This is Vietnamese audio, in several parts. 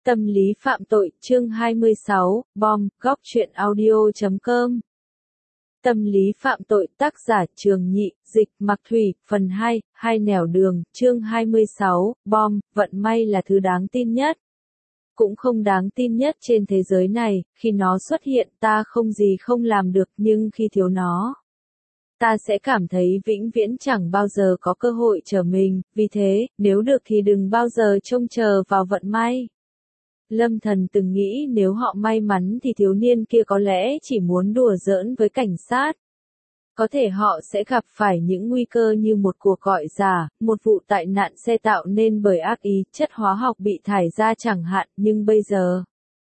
Tâm lý phạm tội, chương 26, bom, góc truyện audio.com. Tâm lý phạm tội, tác giả Trường Nhị, dịch Mặc Thủy, phần 2, hai nẻo đường, chương 26, bom, vận may là thứ đáng tin nhất. Cũng không đáng tin nhất trên thế giới này, khi nó xuất hiện ta không gì không làm được, nhưng khi thiếu nó, ta sẽ cảm thấy vĩnh viễn chẳng bao giờ có cơ hội trở mình, vì thế, nếu được thì đừng bao giờ trông chờ vào vận may. Lâm Thần từng nghĩ nếu họ may mắn thì thiếu niên kia có lẽ chỉ muốn đùa giỡn với cảnh sát. Có thể họ sẽ gặp phải những nguy cơ như một cuộc gọi giả, một vụ tai nạn xe tạo nên bởi ác ý, chất hóa học bị thải ra chẳng hạn, nhưng bây giờ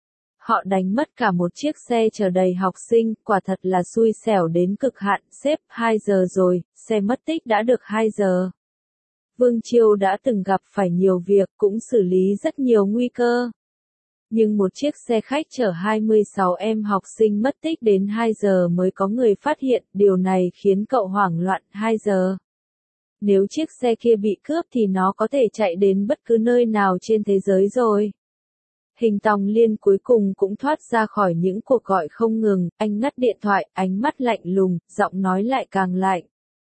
họ đánh mất cả một chiếc xe chở đầy học sinh, quả thật là xui xẻo đến cực hạn. Sếp, 2 giờ rồi, xe mất tích đã được 2 giờ. Vương Chiêu đã từng gặp phải nhiều việc, cũng xử lý rất nhiều nguy cơ. Nhưng một chiếc xe khách chở 26 em học sinh mất tích đến 2 giờ mới có người phát hiện, điều này khiến cậu hoảng loạn. 2 giờ. Nếu chiếc xe kia bị cướp thì nó có thể chạy đến bất cứ nơi nào trên thế giới rồi. Hình Tòng Liên cuối cùng cũng thoát ra khỏi những cuộc gọi không ngừng, anh ngắt điện thoại, ánh mắt lạnh lùng, giọng nói lại càng lạnh.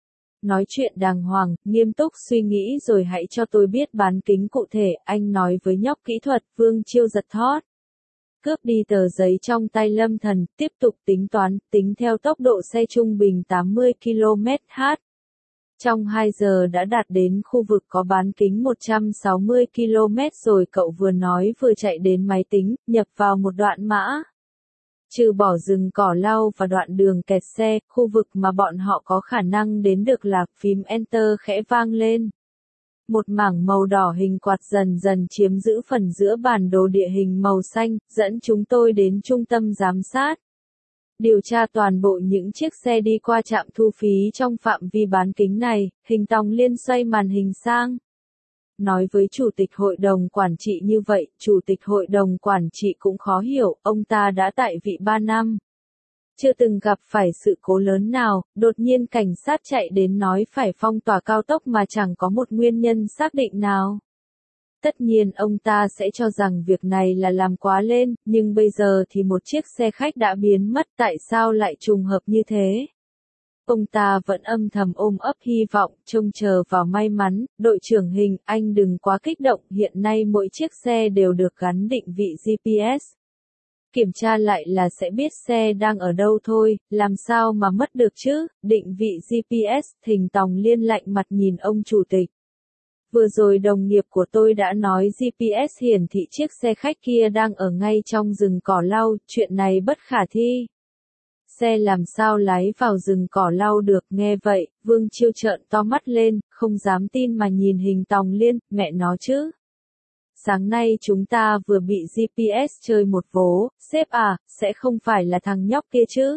Nói chuyện đàng hoàng, nghiêm túc suy nghĩ rồi hãy cho tôi biết bán kính cụ thể, anh nói với nhóc kỹ thuật. Vương Chiêu giật thót. Cướp đi tờ giấy trong tay Lâm Thần, tiếp tục tính toán, tính theo tốc độ xe trung bình 80 km/h. Trong 2 giờ đã đạt đến khu vực có bán kính 160 km rồi, cậu vừa nói vừa chạy đến máy tính, nhập vào một đoạn mã. Trừ bỏ rừng cỏ lau và đoạn đường kẹt xe, khu vực mà bọn họ có khả năng đến được là phím Enter khẽ vang lên. Một mảng màu đỏ hình quạt dần dần chiếm giữ phần giữa bản đồ địa hình màu xanh, dẫn chúng tôi đến trung tâm giám sát. Điều tra toàn bộ những chiếc xe đi qua trạm thu phí trong phạm vi bán kính này. Hình Tòng Liên xoay màn hình sang. Nói với chủ tịch hội đồng quản trị như vậy, chủ tịch hội đồng quản trị cũng khó hiểu, ông ta đã tại vị 3 năm. Chưa từng gặp phải sự cố lớn nào, đột nhiên cảnh sát chạy đến nói phải phong tỏa cao tốc mà chẳng có một nguyên nhân xác định nào. Tất nhiên ông ta sẽ cho rằng việc này là làm quá lên, nhưng bây giờ thì một chiếc xe khách đã biến mất, tại sao lại trùng hợp như thế? Ông ta vẫn âm thầm ôm ấp hy vọng, trông chờ vào may mắn. Đội trưởng Hình, anh đừng quá kích động, hiện nay mỗi chiếc xe đều được gắn định vị GPS. Kiểm tra lại là sẽ biết xe đang ở đâu thôi, làm sao mà mất được chứ? Định vị GPS. Hình Tòng Liên lạnh mặt nhìn ông chủ tịch. Vừa rồi đồng nghiệp của tôi đã nói GPS hiển thị chiếc xe khách kia đang ở ngay trong rừng cỏ lau, chuyện này bất khả thi. Xe làm sao lái vào rừng cỏ lau được? Nghe vậy, Vương Chiêu trợn to mắt lên, không dám tin mà nhìn Hình Tòng Liên, mẹ nó chứ. Sáng nay chúng ta vừa bị GPS chơi một vố, sếp à, sẽ không phải là thằng nhóc kia chứ?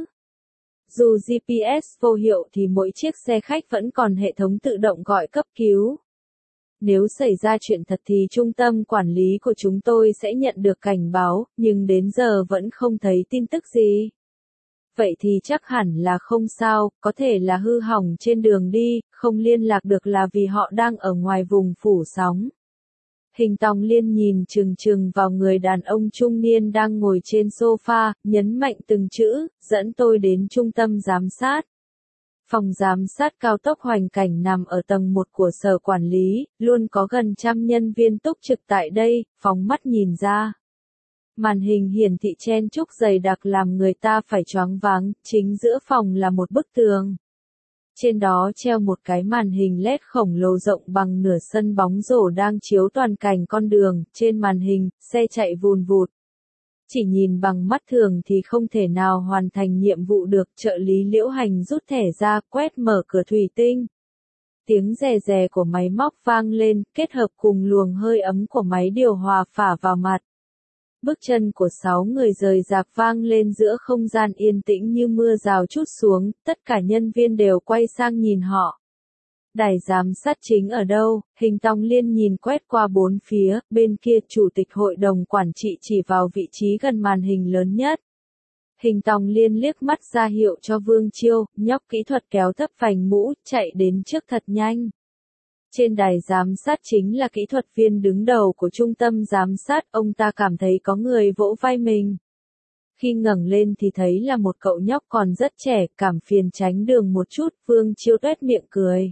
Dù GPS vô hiệu thì mỗi chiếc xe khách vẫn còn hệ thống tự động gọi cấp cứu. Nếu xảy ra chuyện thật thì trung tâm quản lý của chúng tôi sẽ nhận được cảnh báo, nhưng đến giờ vẫn không thấy tin tức gì. Vậy thì chắc hẳn là không sao, có thể là hư hỏng trên đường đi, không liên lạc được là vì họ đang ở ngoài vùng phủ sóng. Hình Tòng Liên nhìn chừng chừng vào người đàn ông trung niên đang ngồi trên sofa, nhấn mạnh từng chữ, dẫn tôi đến trung tâm giám sát. Phòng giám sát cao tốc Hoành Cảnh nằm ở tầng 1 của sở quản lý, luôn có gần 100 nhân viên túc trực tại đây. Phóng mắt nhìn ra, màn hình hiển thị chen chúc dày đặc làm người ta phải choáng váng. Chính giữa phòng là một bức tường. Trên đó treo một cái màn hình LED khổng lồ rộng bằng nửa sân bóng rổ đang chiếu toàn cảnh con đường. Trên màn hình, xe chạy vùn vụt. Chỉ nhìn bằng mắt thường thì không thể nào hoàn thành nhiệm vụ được. Trợ lý Liễu Hành rút thẻ ra, quét mở cửa thủy tinh. Tiếng rè rè của máy móc vang lên, kết hợp cùng luồng hơi ấm của máy điều hòa phả vào mặt. Bước chân của 6 người rời rạc vang lên giữa không gian yên tĩnh như mưa rào trút xuống, tất cả nhân viên đều quay sang nhìn họ. Đài giám sát chính ở đâu? Hình Tòng Liên nhìn quét qua bốn phía, bên kia chủ tịch hội đồng quản trị chỉ vào vị trí gần màn hình lớn nhất. Hình Tòng Liên liếc mắt ra hiệu cho Vương Chiêu, nhóc kỹ thuật kéo thấp vành mũ, chạy đến trước thật nhanh. Trên đài giám sát chính là kỹ thuật viên đứng đầu của trung tâm giám sát, ông ta cảm thấy có người vỗ vai mình. Khi ngẩng lên thì thấy là một cậu nhóc còn rất trẻ, cảm phiền tránh đường một chút, Vương Chiêu tuét miệng cười.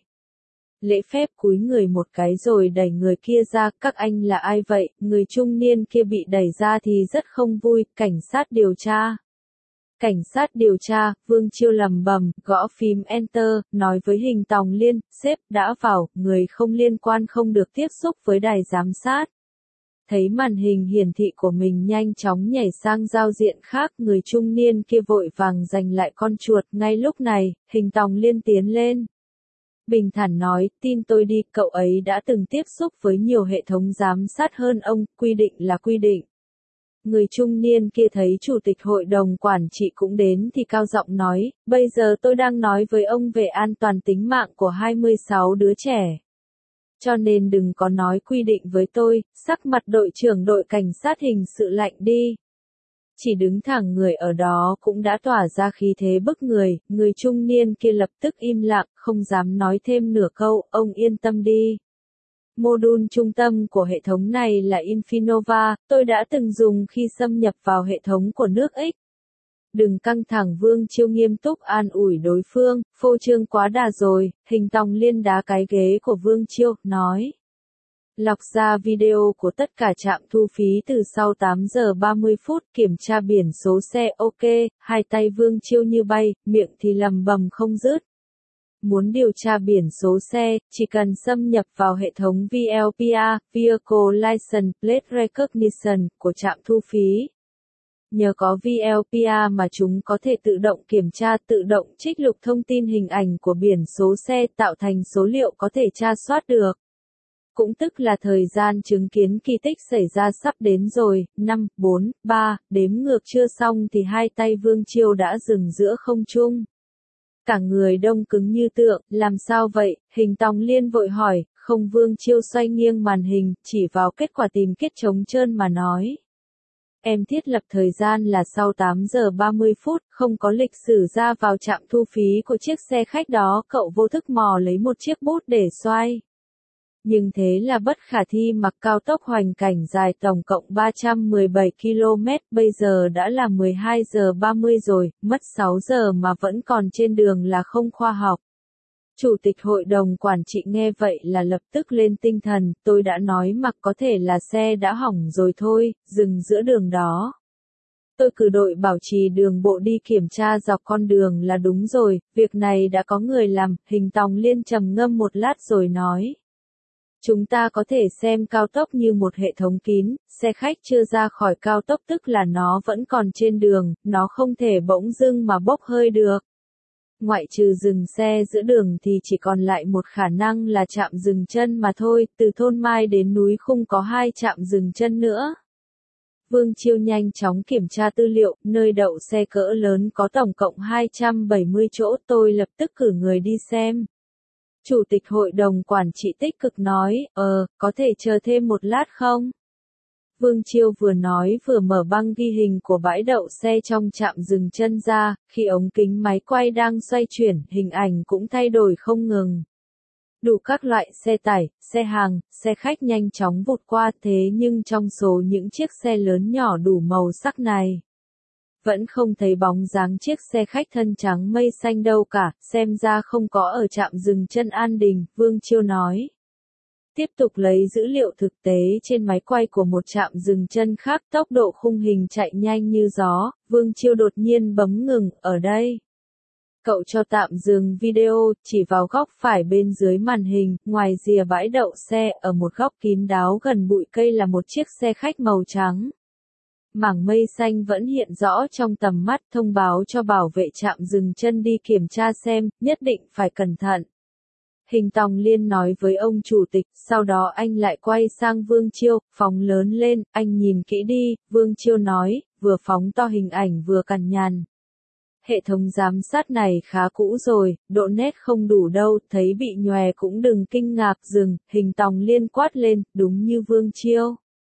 Lễ phép cúi người một cái rồi đẩy người kia ra, các anh là ai vậy? Người trung niên kia bị đẩy ra thì rất không vui, cảnh sát điều tra. Cảnh sát điều tra, Vương Chiêu lẩm bẩm, gõ phím Enter, nói với Hình Tòng Liên, sếp đã vào, người không liên quan không được tiếp xúc với đài giám sát. Thấy màn hình hiển thị của mình nhanh chóng nhảy sang giao diện khác, người trung niên kia vội vàng giành lại con chuột. Ngay lúc này, Hình Tòng Liên tiến lên. Bình thản nói, tin tôi đi, cậu ấy đã từng tiếp xúc với nhiều hệ thống giám sát hơn ông, quy định là quy định. Người trung niên kia thấy chủ tịch hội đồng quản trị cũng đến thì cao giọng nói, bây giờ tôi đang nói với ông về an toàn tính mạng của 26 đứa trẻ. Cho nên đừng có nói quy định với tôi, sắc mặt đội trưởng đội cảnh sát hình sự lạnh đi. Chỉ đứng thẳng người ở đó cũng đã tỏa ra khí thế bức người trung niên kia lập tức im lặng, không dám nói thêm nửa câu, ông yên tâm đi. Module trung tâm của hệ thống này là Infinova, tôi đã từng dùng khi xâm nhập vào hệ thống của nước X. Đừng căng thẳng, Vương Chiêu nghiêm túc an ủi đối phương, phô trương quá đà rồi. Hình Tòng Liên đá cái ghế của Vương Chiêu, nói. Lọc ra video của tất cả trạm thu phí từ sau 8 giờ 30 phút, kiểm tra biển số xe, ok, hai tay Vương Chiêu như bay, miệng thì lầm bầm không dứt. Muốn điều tra biển số xe, chỉ cần xâm nhập vào hệ thống VLPA, Vehicle License Plate Recognition, của trạm thu phí. Nhờ có VLPA mà chúng có thể tự động kiểm tra, tự động trích lục thông tin hình ảnh của biển số xe tạo thành số liệu có thể tra soát được. Cũng tức là thời gian chứng kiến kỳ tích xảy ra sắp đến rồi, 5, 4, 3, đếm ngược chưa xong thì hai tay Vương Chiêu đã dừng giữa không trung. Cả người đông cứng như tượng, làm sao vậy? Hình Tòng Liên vội hỏi, không. Vương Chiêu xoay nghiêng màn hình, chỉ vào kết quả tìm kết trống trơn mà nói. Em thiết lập thời gian là sau 8 giờ 30 phút, không có lịch sử ra vào trạm thu phí của chiếc xe khách đó, cậu vô thức mò lấy một chiếc bút để xoay. Nhưng thế là bất khả thi, mặc cao tốc hoành cảnh dài tổng cộng 317 km, bây giờ đã là 12 giờ 30 rồi, mất 6 giờ mà vẫn còn trên đường là không khoa học. Chủ tịch hội đồng quản trị nghe vậy là lập tức lên tinh thần, tôi đã nói mặc có thể là xe đã hỏng rồi thôi, dừng giữa đường đó. Tôi cử đội bảo trì đường bộ đi kiểm tra dọc con đường là đúng rồi, việc này đã có người làm. Hình Tòng Liên trầm ngâm một lát rồi nói. Chúng ta có thể xem cao tốc như một hệ thống kín, xe khách chưa ra khỏi cao tốc tức là nó vẫn còn trên đường, nó không thể bỗng dưng mà bốc hơi được. Ngoại trừ dừng xe giữa đường thì chỉ còn lại một khả năng là trạm dừng chân mà thôi, từ thôn Mai đến núi Khung có 2 trạm dừng chân nữa. Vương Chiêu nhanh chóng kiểm tra tư liệu, nơi đậu xe cỡ lớn có tổng cộng 270 chỗ, tôi lập tức cử người đi xem. Chủ tịch hội đồng quản trị tích cực nói, có thể chờ thêm một lát không? Vương Chiêu vừa nói vừa mở băng ghi hình của bãi đậu xe trong trạm dừng chân ra, khi ống kính máy quay đang xoay chuyển, hình ảnh cũng thay đổi không ngừng. Đủ các loại xe tải, xe hàng, xe khách nhanh chóng vụt qua, thế nhưng trong số những chiếc xe lớn nhỏ đủ màu sắc này, vẫn không thấy bóng dáng chiếc xe khách thân trắng mây xanh đâu cả, xem ra không có ở trạm dừng chân An Đình, Vương Chiêu nói. Tiếp tục lấy dữ liệu thực tế trên máy quay của một trạm dừng chân khác, tốc độ khung hình chạy nhanh như gió, Vương Chiêu đột nhiên bấm ngừng, ở đây. Cậu cho tạm dừng video, chỉ vào góc phải bên dưới màn hình, ngoài rìa bãi đậu xe, ở một góc kín đáo gần bụi cây là một chiếc xe khách màu trắng. Mảng mây xanh vẫn hiện rõ trong tầm mắt, thông báo cho bảo vệ trạm dừng chân đi kiểm tra xem, nhất định phải cẩn thận. Hình Tòng Liên nói với ông chủ tịch, sau đó anh lại quay sang Vương Chiêu, phóng lớn lên, anh nhìn kỹ đi, Vương Chiêu nói, vừa phóng to hình ảnh vừa cằn nhằn. Hệ thống giám sát này khá cũ rồi, độ nét không đủ đâu, thấy bị nhòe cũng đừng kinh ngạc, dừng. Hình Tòng Liên quát lên, đúng như Vương Chiêu.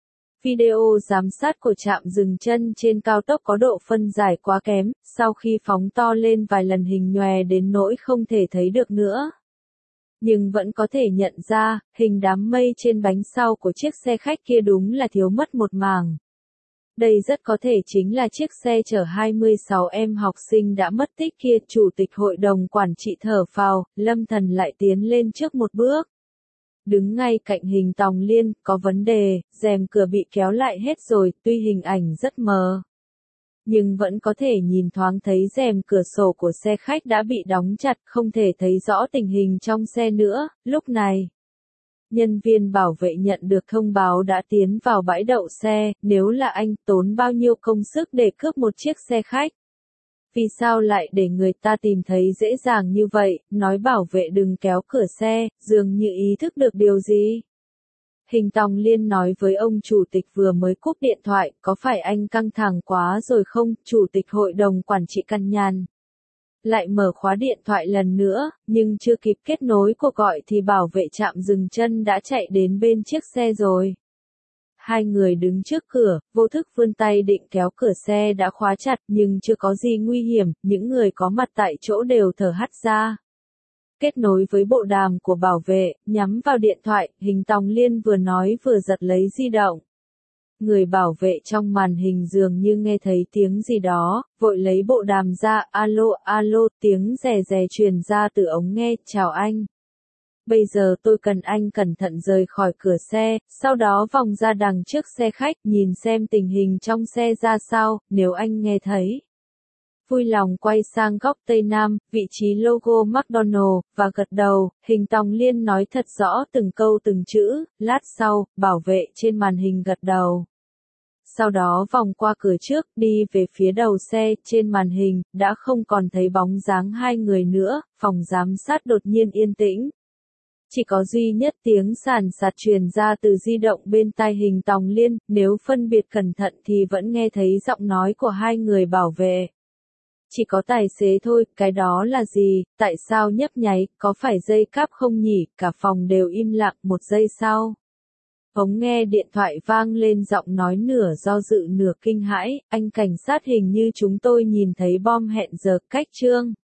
Video giám sát của trạm dừng chân trên cao tốc có độ phân giải quá kém, sau khi phóng to lên vài lần hình nhòe đến nỗi không thể thấy được nữa. Nhưng vẫn có thể nhận ra, hình đám mây trên bánh sau của chiếc xe khách kia đúng là thiếu mất một mảng. Đây rất có thể chính là chiếc xe chở 26 em học sinh đã mất tích kia. Chủ tịch hội đồng quản trị thở phào, Lâm Thần lại tiến lên trước một bước. Đứng ngay cạnh hình Tòng Liên, có vấn đề, rèm cửa bị kéo lại hết rồi, tuy hình ảnh rất mờ. Nhưng vẫn có thể nhìn thoáng thấy rèm cửa sổ của xe khách đã bị đóng chặt, không thể thấy rõ tình hình trong xe nữa. Lúc này, nhân viên bảo vệ nhận được thông báo đã tiến vào bãi đậu xe. Nếu là anh, tốn bao nhiêu công sức để cướp một chiếc xe khách? Vì sao lại để người ta tìm thấy dễ dàng như vậy? Nói bảo vệ đừng kéo cửa xe, dường như ý thức được điều gì. Hình Tòng Liên nói với ông chủ tịch vừa mới cúp điện thoại, có phải anh căng thẳng quá rồi không? Chủ tịch hội đồng quản trị căn nhàn. Lại mở khóa điện thoại lần nữa, nhưng chưa kịp kết nối cuộc gọi thì bảo vệ trạm dừng chân đã chạy đến bên chiếc xe rồi. Hai người đứng trước cửa, vô thức vươn tay định kéo cửa xe đã khóa chặt nhưng chưa có gì nguy hiểm, những người có mặt tại chỗ đều thở hắt ra. Kết nối với bộ đàm của bảo vệ, nhắm vào điện thoại, hình Tòng Liên vừa nói vừa giật lấy di động. Người bảo vệ trong màn hình dường như nghe thấy tiếng gì đó, vội lấy bộ đàm ra, alo, alo, tiếng rè rè truyền ra từ ống nghe, chào anh. Bây giờ tôi cần anh cẩn thận rời khỏi cửa xe, sau đó vòng ra đằng trước xe khách, nhìn xem tình hình trong xe ra sao, nếu anh nghe thấy. Vui lòng quay sang góc Tây Nam, vị trí logo McDonald, và gật đầu. Hình Tòng Liên nói thật rõ từng câu từng chữ. Lát sau, bảo vệ trên màn hình gật đầu. Sau đó vòng qua cửa trước, đi về phía đầu xe. Trên màn hình, đã không còn thấy bóng dáng hai người nữa. Phòng giám sát đột nhiên yên tĩnh. Chỉ có duy nhất tiếng sàn sạt truyền ra từ di động bên tai hình Tòng Liên. Nếu phân biệt cẩn thận thì vẫn nghe thấy giọng nói của hai người bảo vệ. Chỉ có tài xế thôi, cái đó là gì, tại sao nhấp nháy, có phải dây cáp không nhỉ? Cả phòng đều im lặng. Một giây sau, ống nghe điện thoại vang lên giọng nói nửa do dự nửa kinh hãi, anh cảnh sát, hình như chúng tôi nhìn thấy bom hẹn giờ. Cách chương